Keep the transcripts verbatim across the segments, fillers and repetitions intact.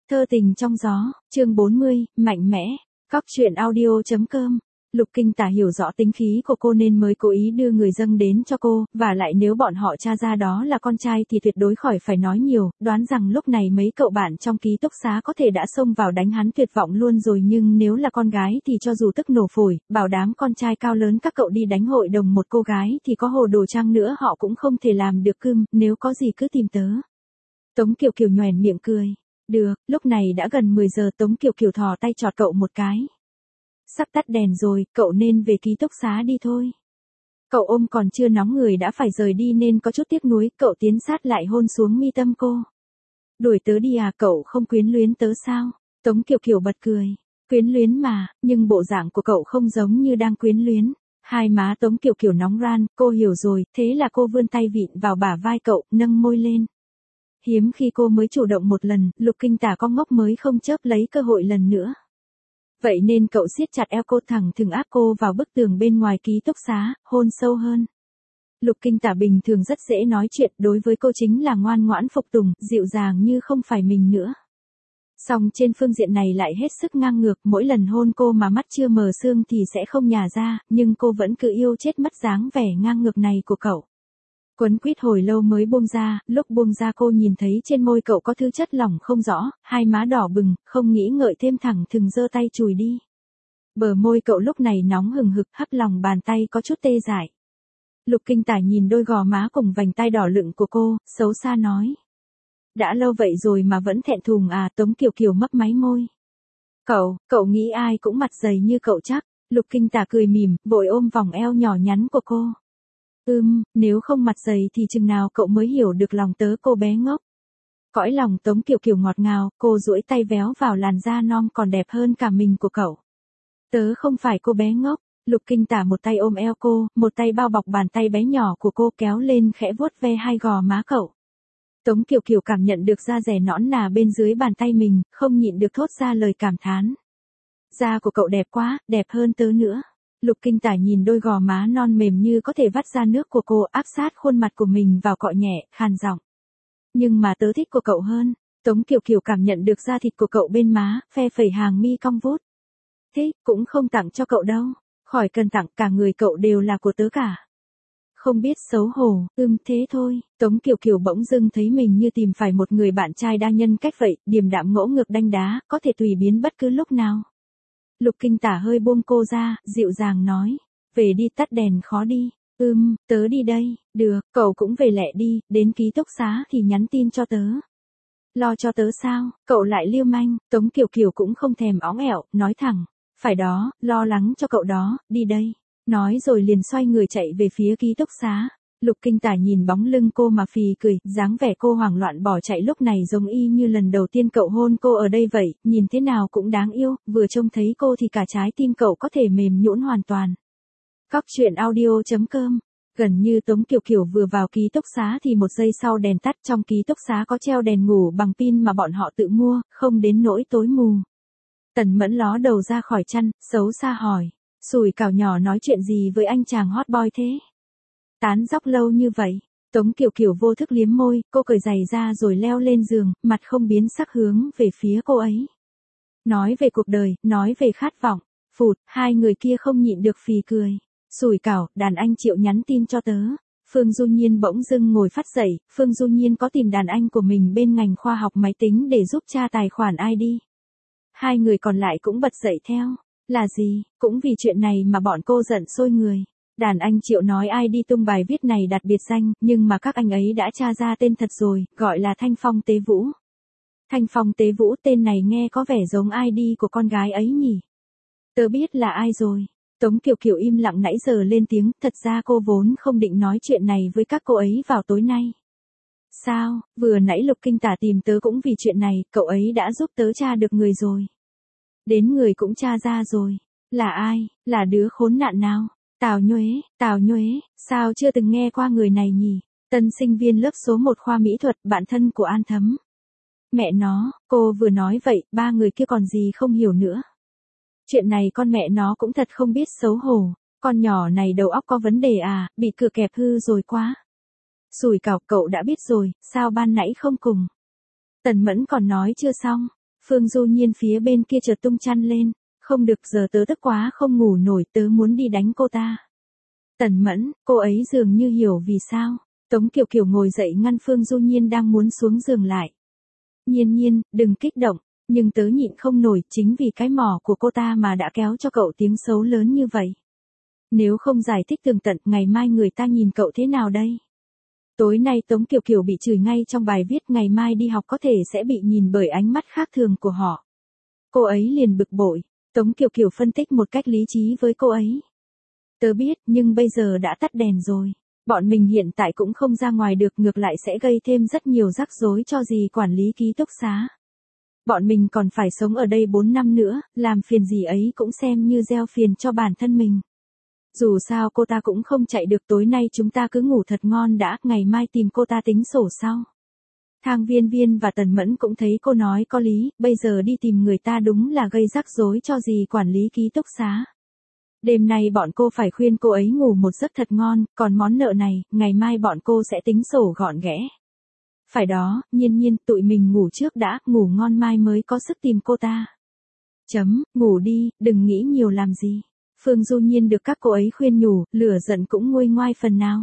Thơ tình trong gió, chương bốn mươi, mạnh mẽ, cóc truyện audio chấm com. Lục Kinh Tả hiểu rõ tính khí của cô nên mới cố ý đưa người dâng đến cho cô, và lại nếu bọn họ tra ra đó là con trai thì tuyệt đối khỏi phải nói nhiều, đoán rằng lúc này mấy cậu bạn trong ký túc xá có thể đã xông vào đánh hắn tuyệt vọng luôn rồi, nhưng nếu là con gái thì cho dù tức nổ phổi, bảo đảm con trai cao lớn các cậu đi đánh hội đồng một cô gái thì có hồ đồ chăng nữa họ cũng không thể làm được cưng, nếu có gì cứ tìm tớ. Tống Kiều Kiều nhoẻn miệng cười. Được, lúc này đã gần mười giờ. Tống Kiều Kiều thò tay chọt cậu một cái. Sắp tắt đèn rồi, cậu nên về ký túc xá đi thôi. Cậu ôm còn chưa nóng người đã phải rời đi nên có chút tiếc nuối, cậu tiến sát lại hôn xuống mi tâm cô. Đuổi tớ đi à, cậu không quyến luyến tớ sao? Tống Kiều Kiều bật cười. Quyến luyến mà, nhưng bộ dạng của cậu không giống như đang quyến luyến. Hai má Tống Kiều Kiều nóng ran, cô hiểu rồi, thế là cô vươn tay vịn vào bả vai cậu, nâng môi lên. Hiếm khi cô mới chủ động một lần, Lục Kinh Tả có ngốc mới không chớp lấy cơ hội lần nữa. Vậy nên cậu siết chặt eo cô thẳng thừng áp cô vào bức tường bên ngoài ký túc xá, hôn sâu hơn. Lục Kinh Tả bình thường rất dễ nói chuyện, đối với cô chính là ngoan ngoãn phục tùng, dịu dàng như không phải mình nữa. Song trên phương diện này lại hết sức ngang ngược, mỗi lần hôn cô mà mắt chưa mờ sương thì sẽ không nhả ra, nhưng cô vẫn cứ yêu chết mất dáng vẻ ngang ngược này của cậu. Quấn quýt hồi lâu mới buông ra, lúc buông ra cô nhìn thấy trên môi cậu có thứ chất lỏng không rõ, hai má đỏ bừng, không nghĩ ngợi thêm thẳng thừng giơ tay chùi đi. Bờ môi cậu lúc này nóng hừng hực, hấp lòng bàn tay có chút tê dại. Lục Kinh Tả nhìn đôi gò má cùng vành tay đỏ lựng của cô, xấu xa nói. Đã lâu vậy rồi mà vẫn thẹn thùng à? Tống Kiều Kiều mấp máy môi. Cậu, cậu nghĩ ai cũng mặt dày như cậu chắc? Lục Kinh Tả cười mỉm, vội ôm vòng eo nhỏ nhắn của cô. Ừm, nếu không mặt dày thì chừng nào cậu mới hiểu được lòng tớ, cô bé ngốc. Cõi lòng Tống Kiều Kiều ngọt ngào, cô duỗi tay véo vào làn da non còn đẹp hơn cả mình của cậu. Tớ không phải cô bé ngốc. Lục Kinh Tả một tay ôm eo cô, một tay bao bọc bàn tay bé nhỏ của cô kéo lên khẽ vuốt ve hai gò má cậu. Tống Kiều Kiều cảm nhận được da dẻ nõn nà bên dưới bàn tay mình, không nhịn được thốt ra lời cảm thán. Da của cậu đẹp quá, đẹp hơn tớ nữa. Lục Kinh Tả nhìn đôi gò má non mềm như có thể vắt ra nước của cô, áp sát khuôn mặt của mình vào cọ nhẹ, khàn giọng. Nhưng mà tớ thích của cậu hơn. Tống Kiều Kiều cảm nhận được da thịt của cậu bên má, phe phẩy hàng mi cong vút. Thích, cũng không tặng cho cậu đâu. Khỏi cần tặng, cả người cậu đều là của tớ cả. Không biết xấu hổ, ưm thế thôi. Tống Kiều Kiều bỗng dưng thấy mình như tìm phải một người bạn trai đa nhân cách vậy, điềm đạm ngỗ ngược đanh đá, có thể tùy biến bất cứ lúc nào. Lục Kinh Tả hơi buông cô ra, dịu dàng nói. Về đi, tắt đèn khó đi. Ừm, tớ đi đây. Được, cậu cũng về lẹ đi, đến ký túc xá thì nhắn tin cho tớ. Lo cho tớ sao? Cậu lại lưu manh. Tống Kiều Kiều cũng không thèm óng ẹo, nói thẳng. Phải đó, lo lắng cho cậu đó, đi đây. Nói rồi liền xoay người chạy về phía ký túc xá. Lục Kinh Tả nhìn bóng lưng cô mà phì cười, dáng vẻ cô hoảng loạn bỏ chạy lúc này giống y như lần đầu tiên cậu hôn cô ở đây vậy, nhìn thế nào cũng đáng yêu, vừa trông thấy cô thì cả trái tim cậu có thể mềm nhũn hoàn toàn. Cóc truyện audio chấm com. Gần như Tống Kiều Kiều vừa vào ký túc xá thì một giây sau đèn tắt, trong ký túc xá có treo đèn ngủ bằng pin mà bọn họ tự mua, không đến nỗi tối mù. Tần Mẫn ló đầu ra khỏi chăn, xấu xa hỏi. Sủi cảo nhỏ nói chuyện gì với anh chàng hot boy thế? Tán dóc lâu như vậy. Tống Kiều Kiều vô thức liếm môi, cô cởi giày ra rồi leo lên giường, mặt không biến sắc hướng về phía cô ấy. Nói về cuộc đời, nói về khát vọng. Phụt, hai người kia không nhịn được phì cười. Sủi cảo, đàn anh chịu nhắn tin cho tớ. Phương Du Nhiên bỗng dưng ngồi phát dậy, Phương Du Nhiên có tìm đàn anh của mình bên ngành khoa học máy tính để giúp tra tài khoản i đê. Hai người còn lại cũng bật dậy theo. Là gì, cũng vì chuyện này mà bọn cô giận sôi người. Đàn anh Triệu nói ai đi tung bài viết này đặt biệt danh, nhưng mà các anh ấy đã tra ra tên thật rồi, gọi là Thanh Phong Tế Vũ. Thanh Phong Tế Vũ, tên này nghe có vẻ giống i đê của con gái ấy nhỉ? Tớ biết là ai rồi. Tống Kiều Kiều im lặng nãy giờ lên tiếng, thật ra cô vốn không định nói chuyện này với các cô ấy vào tối nay. Sao, vừa nãy Lục Kinh Tả tìm tớ cũng vì chuyện này, cậu ấy đã giúp tớ tra được người rồi. Đến người cũng tra ra rồi. Là ai, là đứa khốn nạn nào? Tào Nhuế, Tào Nhuế, sao chưa từng nghe qua người này nhỉ? Tân sinh viên lớp số một khoa mỹ thuật, bạn thân của An Thấm. Mẹ nó, cô vừa nói vậy, ba người kia còn gì không hiểu nữa. Chuyện này con mẹ nó cũng thật không biết xấu hổ. Con nhỏ này đầu óc có vấn đề à, bị cửa kẹp hư rồi quá. Sủi cảo, cậu đã biết rồi, sao ban nãy không cùng? Tần Mẫn còn nói chưa xong. Phương Du Nhiên phía bên kia chợt tung chăn lên, không được giờ tớ tức quá không ngủ nổi tớ muốn đi đánh cô ta. Tần Mẫn, cô ấy dường như hiểu vì sao. Tống Kiều Kiều ngồi dậy ngăn Phương Du Nhiên đang muốn xuống giường lại. Nhiên Nhiên, đừng kích động, nhưng tớ nhịn không nổi chính vì cái mỏ của cô ta mà đã kéo cho cậu tiếng xấu lớn như vậy. Nếu không giải thích tường tận, ngày mai người ta nhìn cậu thế nào đây? Tối nay Tống Kiều Kiều bị chửi ngay trong bài viết, ngày mai đi học có thể sẽ bị nhìn bởi ánh mắt khác thường của họ. Cô ấy liền bực bội, Tống Kiều Kiều phân tích một cách lý trí với cô ấy. Tớ biết, nhưng bây giờ đã tắt đèn rồi. Bọn mình hiện tại cũng không ra ngoài được, ngược lại sẽ gây thêm rất nhiều rắc rối cho dì quản lý ký túc xá. Bọn mình còn phải sống ở đây bốn năm nữa, làm phiền dì ấy cũng xem như gieo phiền cho bản thân mình. Dù sao cô ta cũng không chạy được, tối nay chúng ta cứ ngủ thật ngon đã, ngày mai tìm cô ta tính sổ sau. Thang Viên Viên và Tần Mẫn cũng thấy cô nói có lý, bây giờ đi tìm người ta đúng là gây rắc rối cho dì quản lý ký túc xá. Đêm nay bọn cô phải khuyên cô ấy ngủ một giấc thật ngon, còn món nợ này, ngày mai bọn cô sẽ tính sổ gọn ghẽ. Phải đó, Nhiên Nhiên, tụi mình ngủ trước đã, ngủ ngon mai mới có sức tìm cô ta. Chấm, ngủ đi, đừng nghĩ nhiều làm gì. Phương Du Nhiên được các cô ấy khuyên nhủ, lửa giận cũng nguôi ngoai phần nào.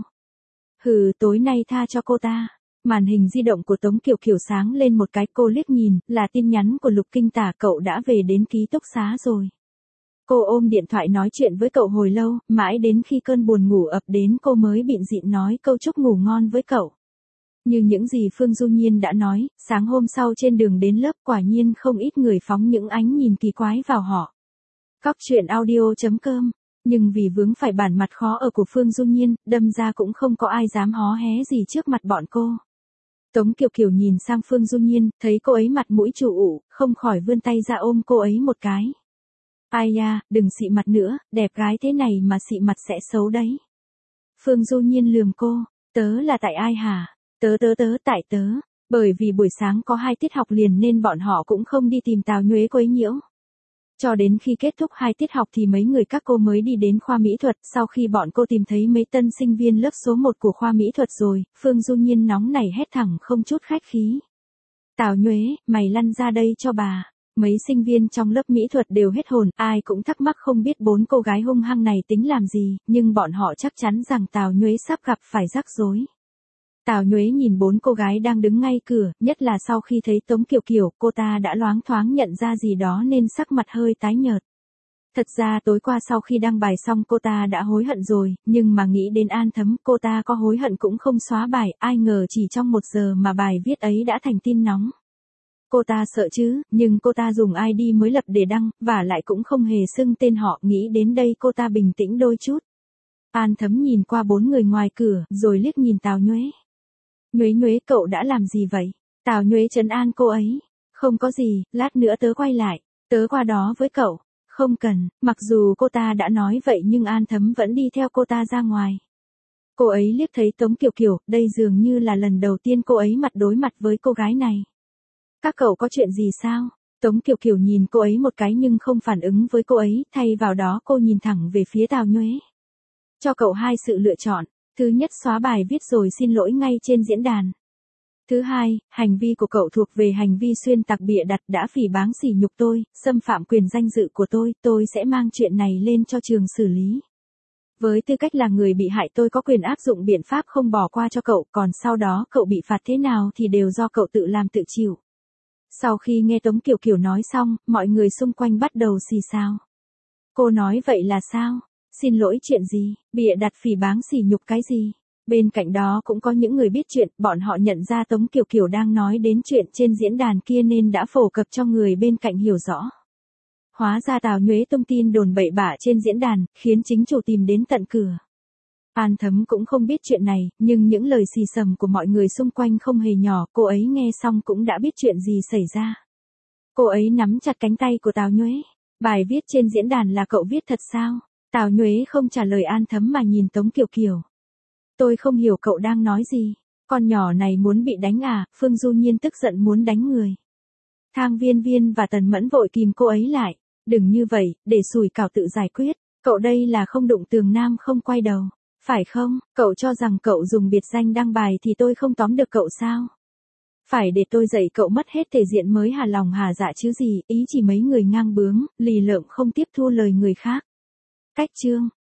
Hừ, tối nay tha cho cô ta. Màn hình di động của Tống Kiều Kiều sáng lên một cái, cô liếc nhìn, là tin nhắn của Lục Kinh Tả, cậu đã về đến ký túc xá rồi. Cô ôm điện thoại nói chuyện với cậu hồi lâu, mãi đến khi cơn buồn ngủ ập đến cô mới bịn dịn nói câu chúc ngủ ngon với cậu. Như những gì Phương Du Nhiên đã nói, sáng hôm sau trên đường đến lớp quả nhiên không ít người phóng những ánh nhìn kỳ quái vào họ. Cóc truyện audio chấm com, nhưng vì vướng phải bản mặt khó ở của Phương Du Nhiên, đâm ra cũng không có ai dám hó hé gì trước mặt bọn cô. Tống Kiều Kiều nhìn sang Phương Du Nhiên, thấy cô ấy mặt mũi trù ụ, không khỏi vươn tay ra ôm cô ấy một cái. Ai da, đừng xị mặt nữa, đẹp gái thế này mà xị mặt sẽ xấu đấy. Phương Du Nhiên lườm cô, tớ là tại ai hả? Tớ tớ tớ tại tớ, bởi vì buổi sáng có hai tiết học liền nên bọn họ cũng không đi tìm Tào Nhuế quấy nhiễu. Cho đến khi kết thúc hai tiết học thì mấy người các cô mới đi đến khoa mỹ thuật, sau khi bọn cô tìm thấy mấy tân sinh viên lớp số một của khoa mỹ thuật rồi, Phương Du Nhiên nóng nảy hét thẳng không chút khách khí. Tào Nhuế, mày lăn ra đây cho bà. Mấy sinh viên trong lớp mỹ thuật đều hết hồn, ai cũng thắc mắc không biết bốn cô gái hung hăng này tính làm gì, nhưng bọn họ chắc chắn rằng Tào Nhuế sắp gặp phải rắc rối. Tào Nhuế nhìn bốn cô gái đang đứng ngay cửa, nhất là sau khi thấy Tống Kiều Kiều, cô ta đã loáng thoáng nhận ra gì đó nên sắc mặt hơi tái nhợt. Thật ra tối qua sau khi đăng bài xong cô ta đã hối hận rồi, nhưng mà nghĩ đến An Thấm, cô ta có hối hận cũng không xóa bài, ai ngờ chỉ trong một giờ mà bài viết ấy đã thành tin nóng. Cô ta sợ chứ, nhưng cô ta dùng i đê mới lập để đăng, và lại cũng không hề xưng tên họ, nghĩ đến đây cô ta bình tĩnh đôi chút. An Thấm nhìn qua bốn người ngoài cửa, rồi liếc nhìn Tào Nhuế. Nhuế Nhuế, cậu đã làm gì vậy? Tào Nhuế trấn an cô ấy. Không có gì, lát nữa tớ quay lại, tớ qua đó với cậu. Không cần, mặc dù cô ta đã nói vậy nhưng An Thấm vẫn đi theo cô ta ra ngoài. Cô ấy liếc thấy Tống Kiều Kiều, đây dường như là lần đầu tiên cô ấy mặt đối mặt với cô gái này. Các cậu có chuyện gì sao? Tống Kiều Kiều nhìn cô ấy một cái nhưng không phản ứng với cô ấy, thay vào đó cô nhìn thẳng về phía Tào Nhuế. Cho cậu hai sự lựa chọn. Thứ nhất, xóa bài viết rồi xin lỗi ngay trên diễn đàn. Thứ hai, hành vi của cậu thuộc về hành vi xuyên tạc bịa đặt, đã phỉ báng sỉ nhục tôi, xâm phạm quyền danh dự của tôi, tôi sẽ mang chuyện này lên cho trường xử lý. Với tư cách là người bị hại tôi có quyền áp dụng biện pháp không bỏ qua cho cậu, còn sau đó cậu bị phạt thế nào thì đều do cậu tự làm tự chịu. Sau khi nghe Tống Kiều Kiều nói xong, mọi người xung quanh bắt đầu xì xào. Cô nói vậy là sao? Xin lỗi chuyện gì? Bịa đặt phỉ báng sỉ nhục cái gì? Bên cạnh đó cũng có những người biết chuyện, bọn họ nhận ra Tống Kiều Kiều đang nói đến chuyện trên diễn đàn kia nên đã phổ cập cho người bên cạnh hiểu rõ. Hóa ra Tào Nhuế tung tin đồn bậy bạ trên diễn đàn, khiến chính chủ tìm đến tận cửa. An Thấm cũng không biết chuyện này, nhưng những lời xì xầm của mọi người xung quanh không hề nhỏ, cô ấy nghe xong cũng đã biết chuyện gì xảy ra. Cô ấy nắm chặt cánh tay của Tào Nhuế. Bài viết trên diễn đàn là cậu viết thật sao? Tào Nhuế không trả lời An Thấm mà nhìn Tống Kiều Kiều. Tôi không hiểu cậu đang nói gì. Con nhỏ này muốn bị đánh à? Phương Du Nhiên tức giận muốn đánh người. Thang Viên Viên và Tần Mẫn vội kìm cô ấy lại. Đừng như vậy, để sủi cảo tự giải quyết. Cậu đây là không đụng tường nam không quay đầu. Phải không? Cậu cho rằng cậu dùng biệt danh đăng bài thì tôi không tóm được cậu sao? Phải để tôi dạy cậu mất hết thể diện mới hà lòng hà dạ chứ gì, ý chỉ mấy người ngang bướng, lì lợm không tiếp thu lời người khác. Cách chương